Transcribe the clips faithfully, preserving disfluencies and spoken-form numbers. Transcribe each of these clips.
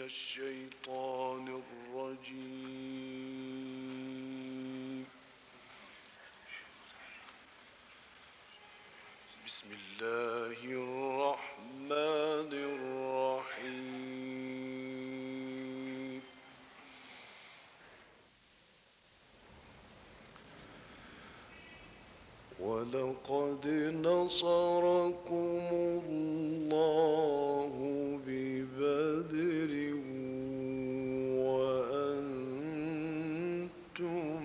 الشيطان الرجيم. بسم الله الرحمن الرحيم. ولقد نصركم الله ببدر وأنتم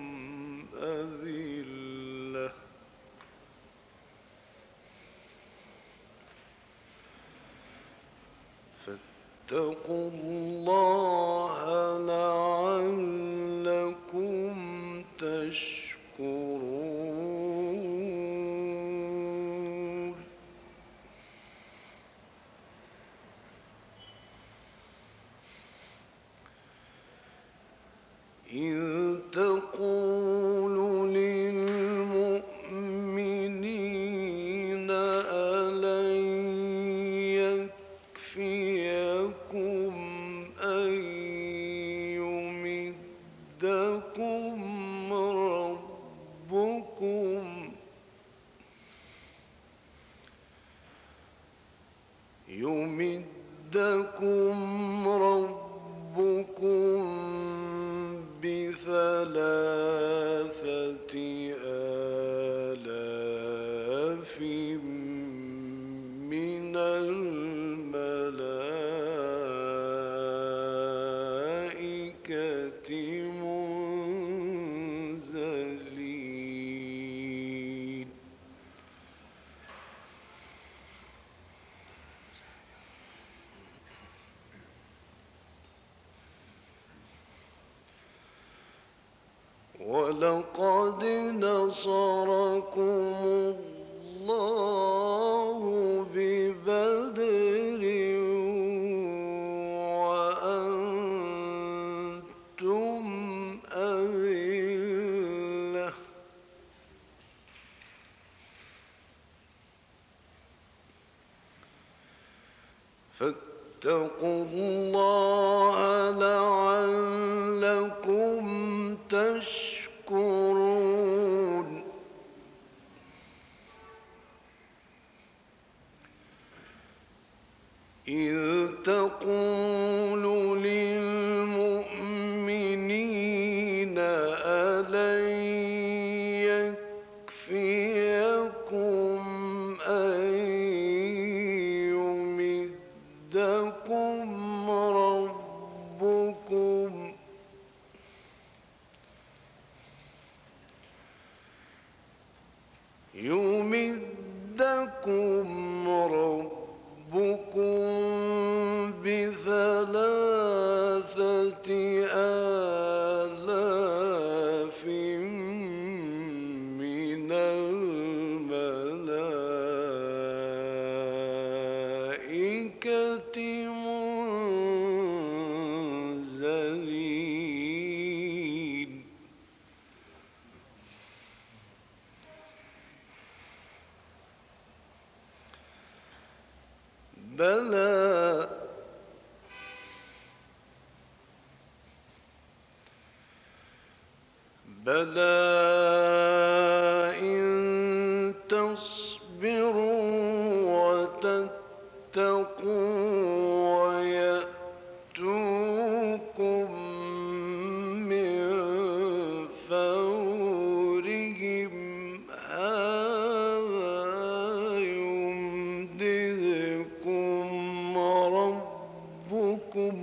أذلة فاتقوا الله لعلكم تشكرون. إذ تقول للمؤمنين ألن يكفيكم أن يمدكم ربكم يمدكم ربكم بثلاثة آلاف من الملائكة منزلين. ولقد نصركم الله ببدر وأنتم أذلة فاتقوا الله لعلكم تشكرون. إذ تقول للمؤمنين ألن يكفيكم أن يمدكم ربكم يمدكم ربكم بثلاثة آلاف من الملائكة منزلين. بلى بلى إن تصبروا وتتقوا ويأتوكم من فورهم هذا يمددكم ربكم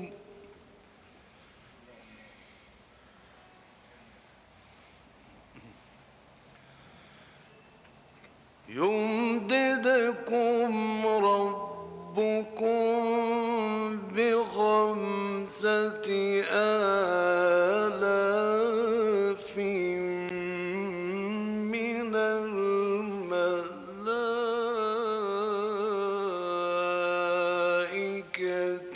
يمددكم ربكم بخمسة آلاف من الملائكة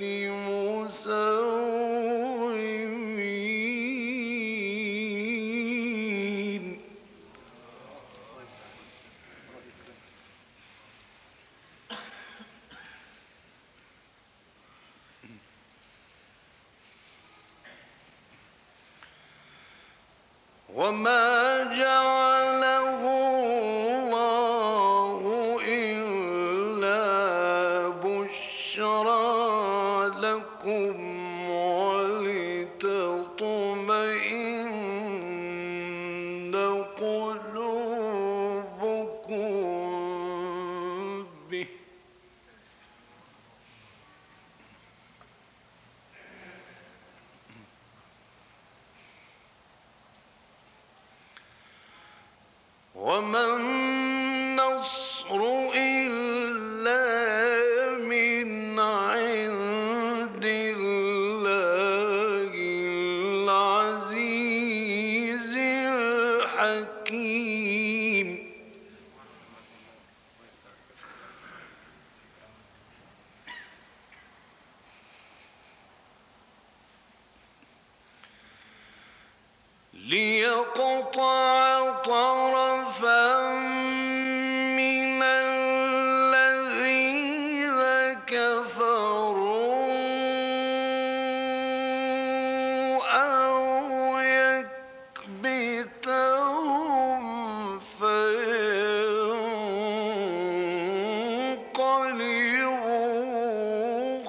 مسومين. وما جعله الله إلا بشرى لكم ولتطمئن قلوبكم به وما النصر إلا من عند الله العزيز الحكيم ليقطع طرفا من الذين كفروا أو يكبتهم فينقلبوا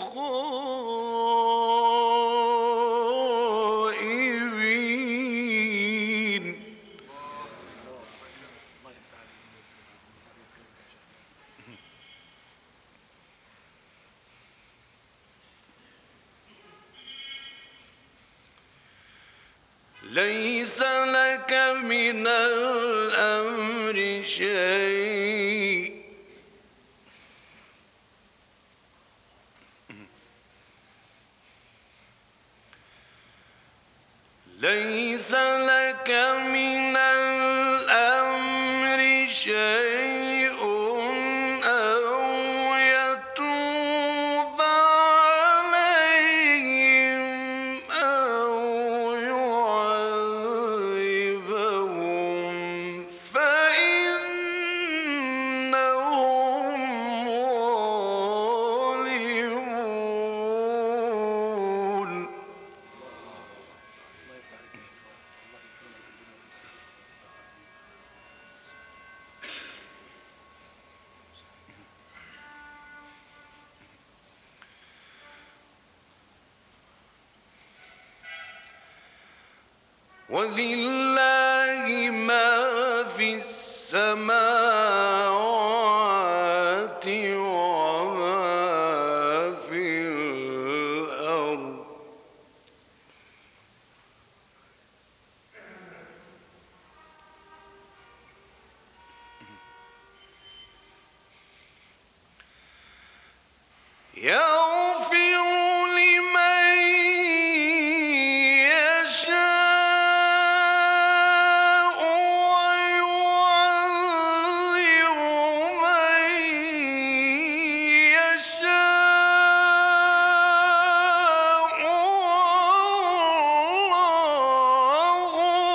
خائبين ليس لك من الأمر شيء ليس لك من الأمر شيء أو يتوب عليهم أو يعذبهم فإنهم ظالمون ولله ما في السماوات وما في الأرض يغفر لمن يشاء ويعذب من يشاء والله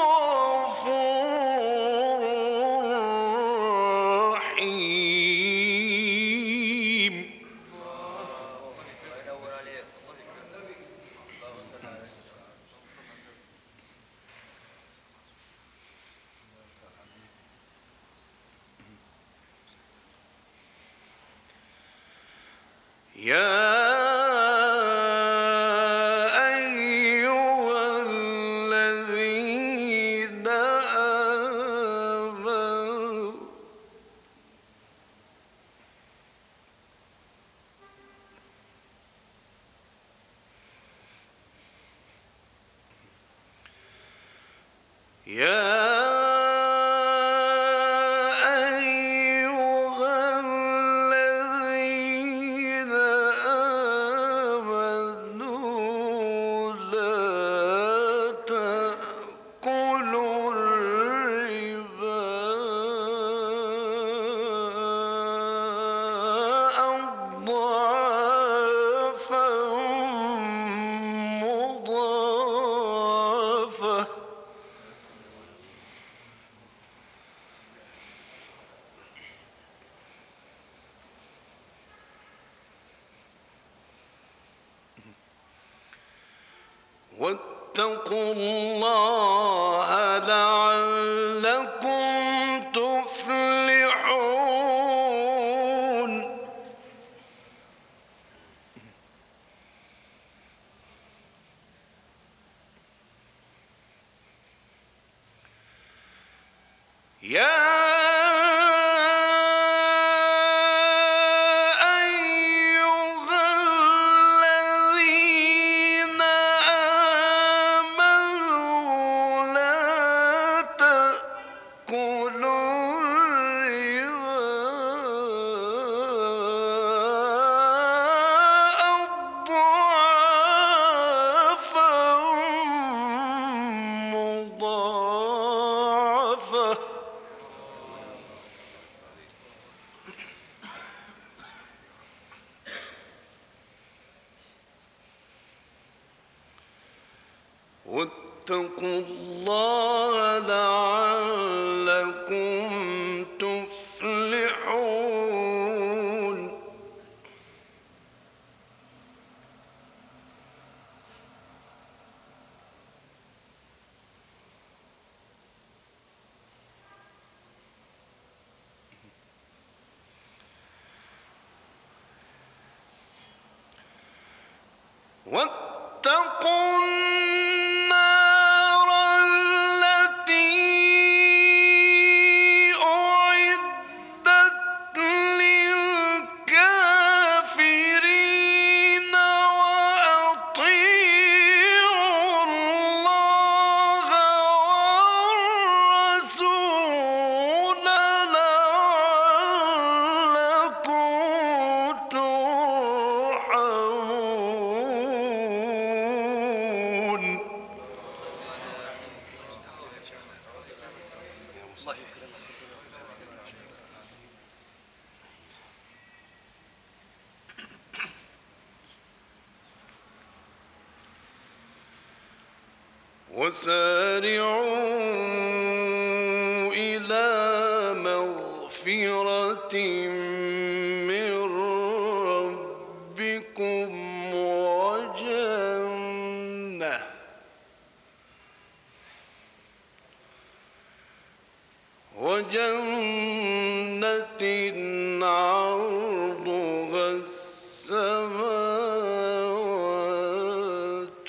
غفور رحيم يا أيها الذين آمنوا يا واتقوا واتقوا الله لعلكم تفلحون. يا واتقوا الله لعلكم تفلحون. واتقوا وسارعوا إلى مغفرة من ربكم وجنة وجنة عرضها السماوات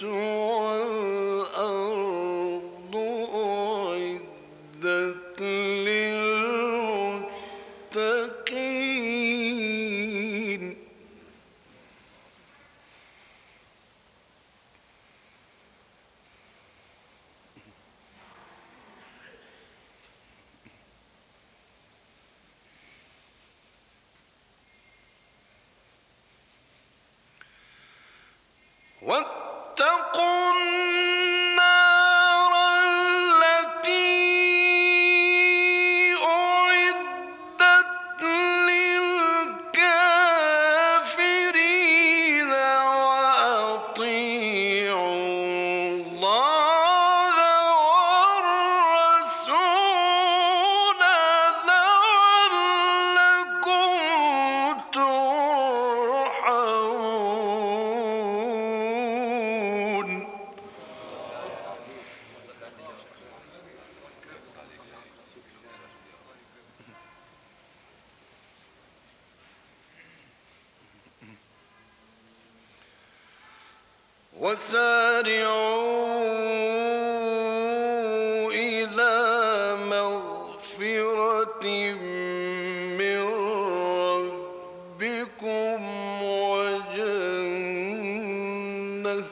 والأرض أعدت للمتقين. واتقوا النار التي أعدت للكافرين وأطيعوا الله والرسول لعلكم ترحمون. وسارعوا إلى مغفرة من ربكم وجنة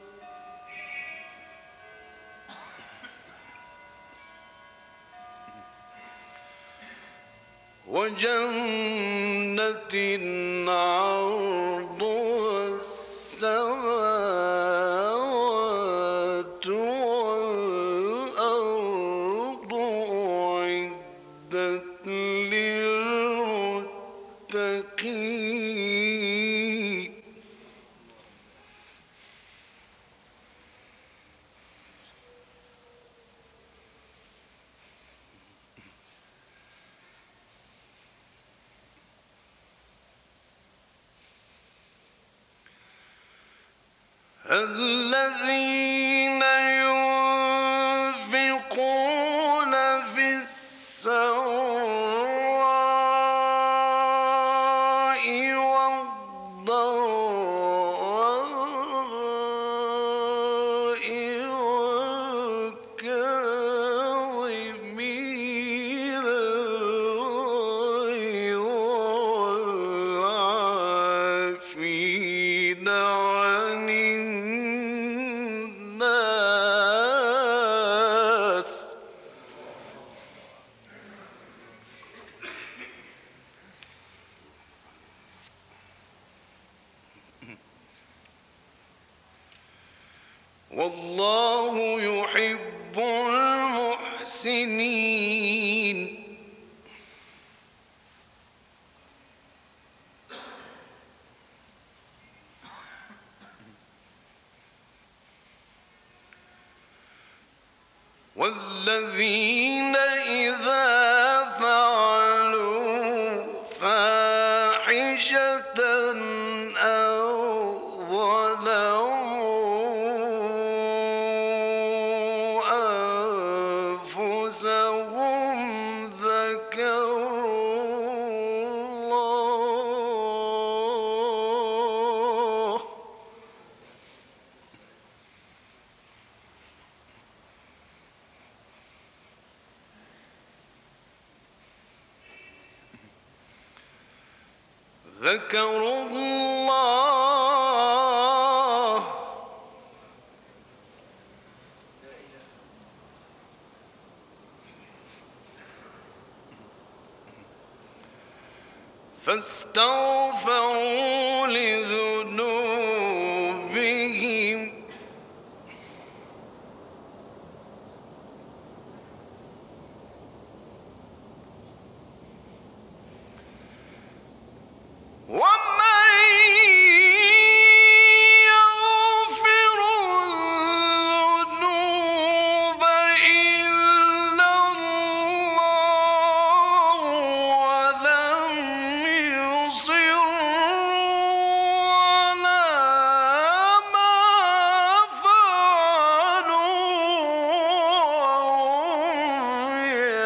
وجنة عرضها السماوات والأرض أعدت للمتقين. الذين والله يحب المحسنين. والذين إذا فعلوا فاحشة أو ظلموا أنفسهم ذكروا الله ذكروا الله فاستغفروا لذنوبهم ومن يغفر الذنوب إلا الله ولم يصروا على ما فعلوا وهم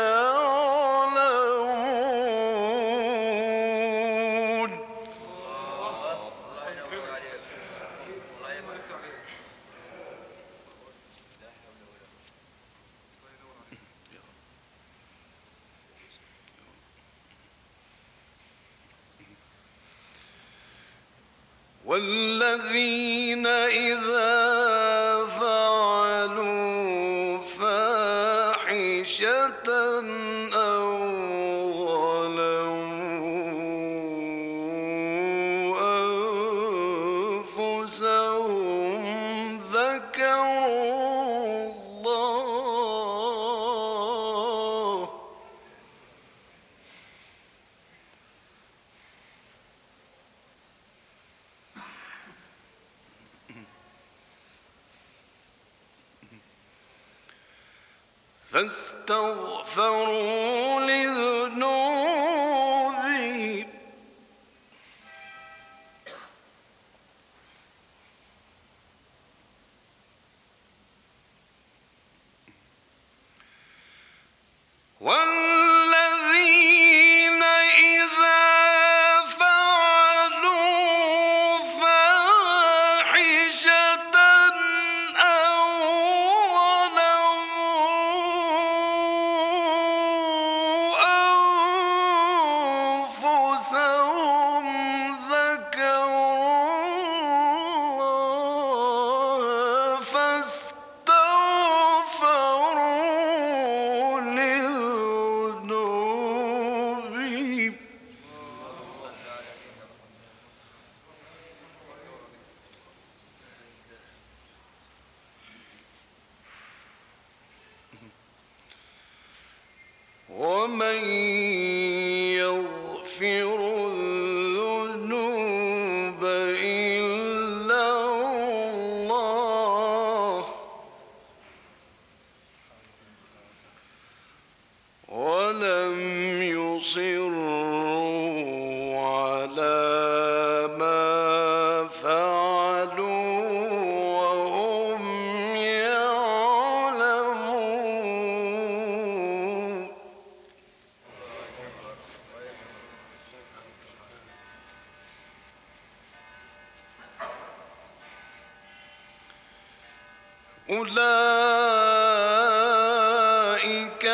يعلمون. والذين إذا فعلوا فاحشة أو ظلموا أنفسهم ذكروا الله فاستغفروا لذنوبهم والذين إذا فعلوا فاحشة أو ظلموا أنفسهم ذكروا الله فاستغفروا لذنوبهم ومن يغفر الذنوب إلا الله ولم يصروا على ما فعلوا وهم يعلمون. أولئك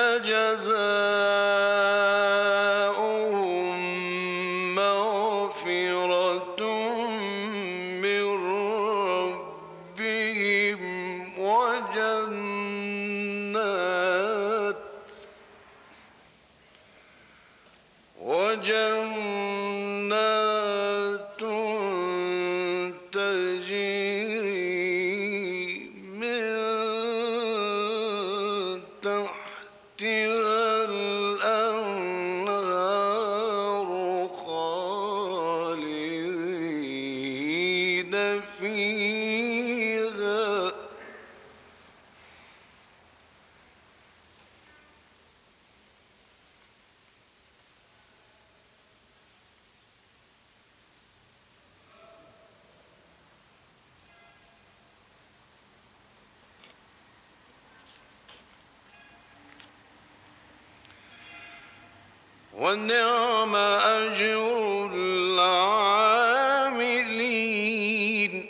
جزاؤهم مغفرة من ربهم وجنات وجنات تجري من فيها ونعم أجر العاملين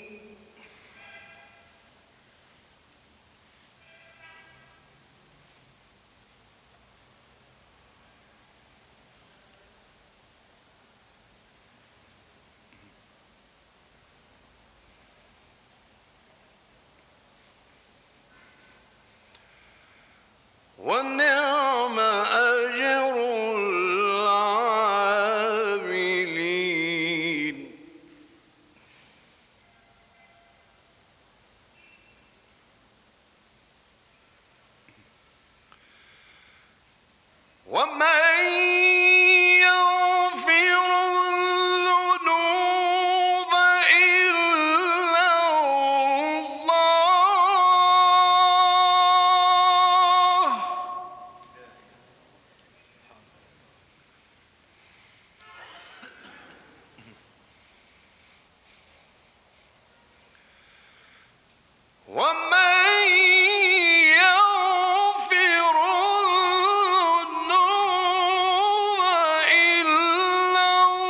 ونعم أجر العاملين ومن يغفر الذنوب إلا الله ومن يغفر الذنوب إلا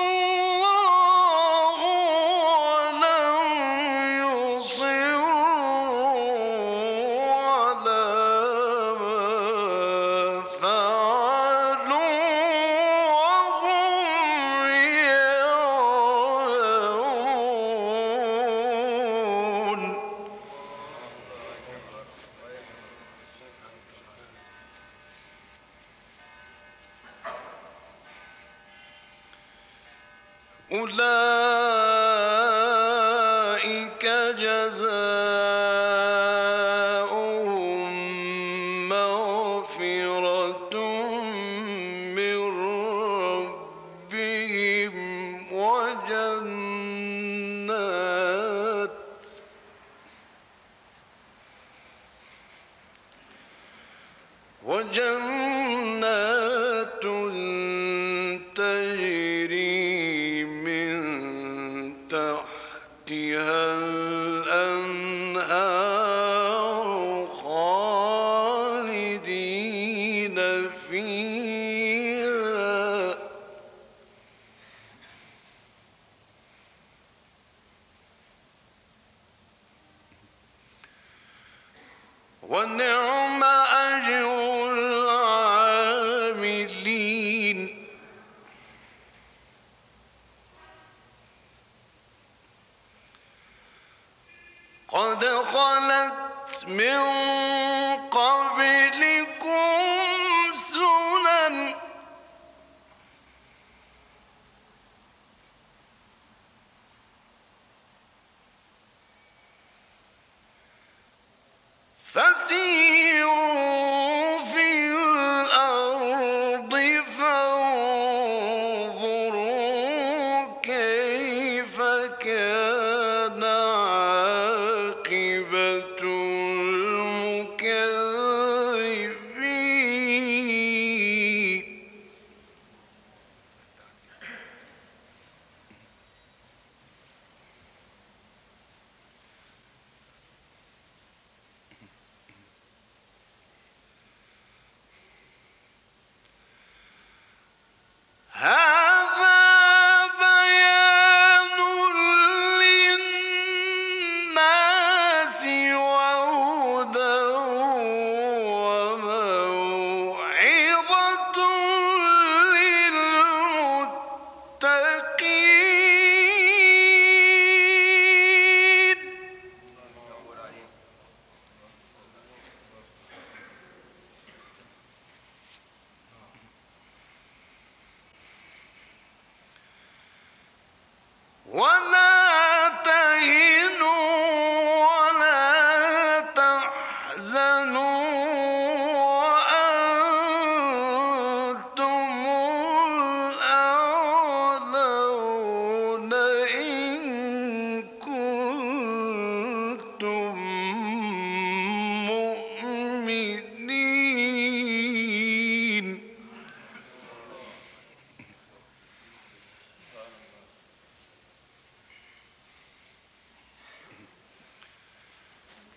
الله ولم يصروا على ما فعلوا وهم يعلمون أولئك جزاؤهم مغفرة من ربهم وجنات وجنات تجري من تحتها الأنهار خالدين فيها ونعم أجر العاملين قد خلت من قبلكم سنن فسيروا في الأرض فانظروا كيف كان عاقبة المكذبين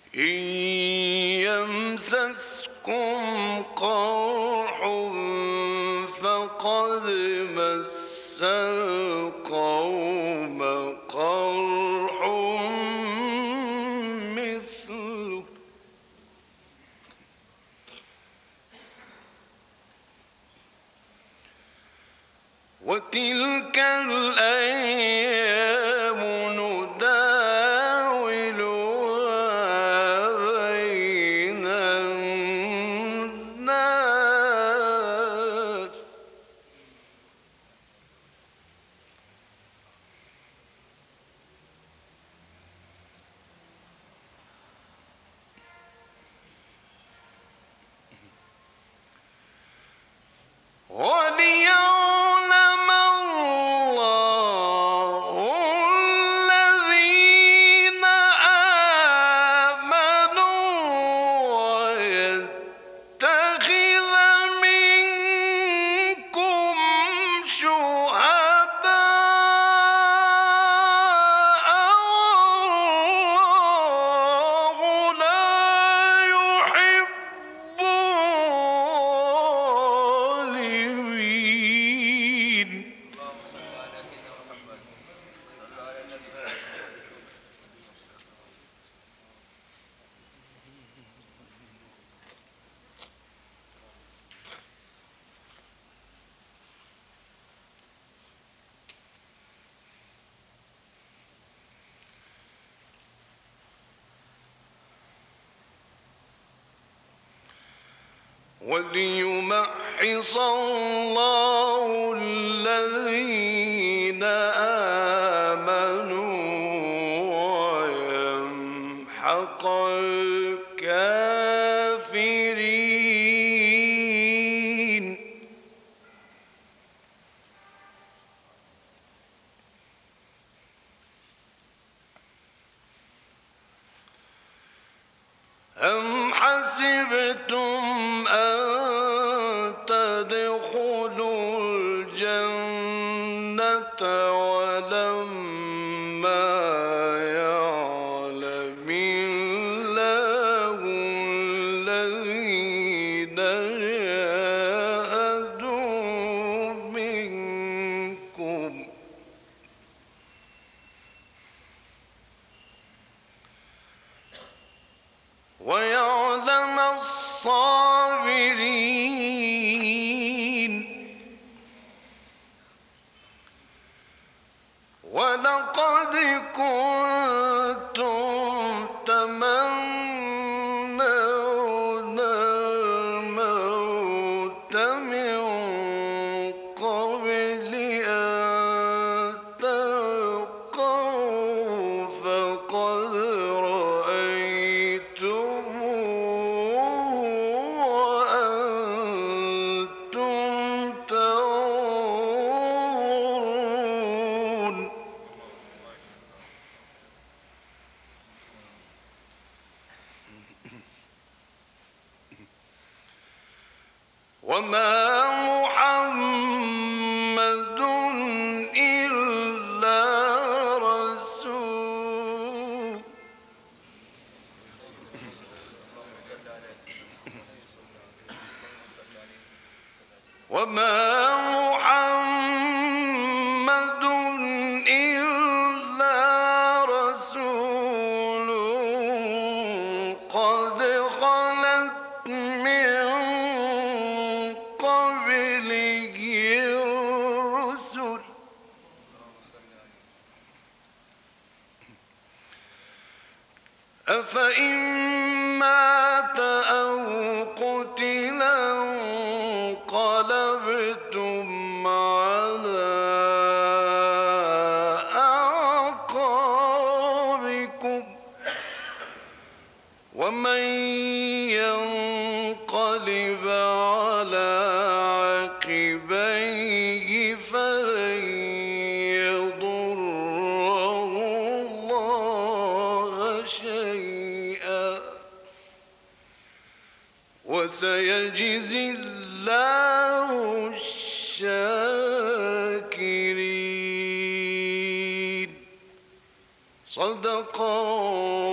إن يمسسكم قرح فقد مس القوم قرح مثله وتلك الأيام نداولها بين الناس وليعلم الله الذين آمنوا ويتخذ منكم شهداء والله لا يحب الظالمين. وليمحص الله الذين آمنوا ويمحق الكافرين. أم حسبتم أن تدخلوا الجنة ولما يعلم الله الذين جاهدوا منكم ويعلم الصابرين. ولقد كنتم تمنون الموت من قبل أن تلقوه فقد رأيتموه وأنتم تنظرون. وما محمد إلا رسول وما محمد إلا رسول قد خلت من قبله الرسل أفإن مات أو قتلا انقلبتم على أعقابكم ومن ينقلب على عقبيه فلن يضر الله شيئا وسيجزي الله الشاكرين. صدق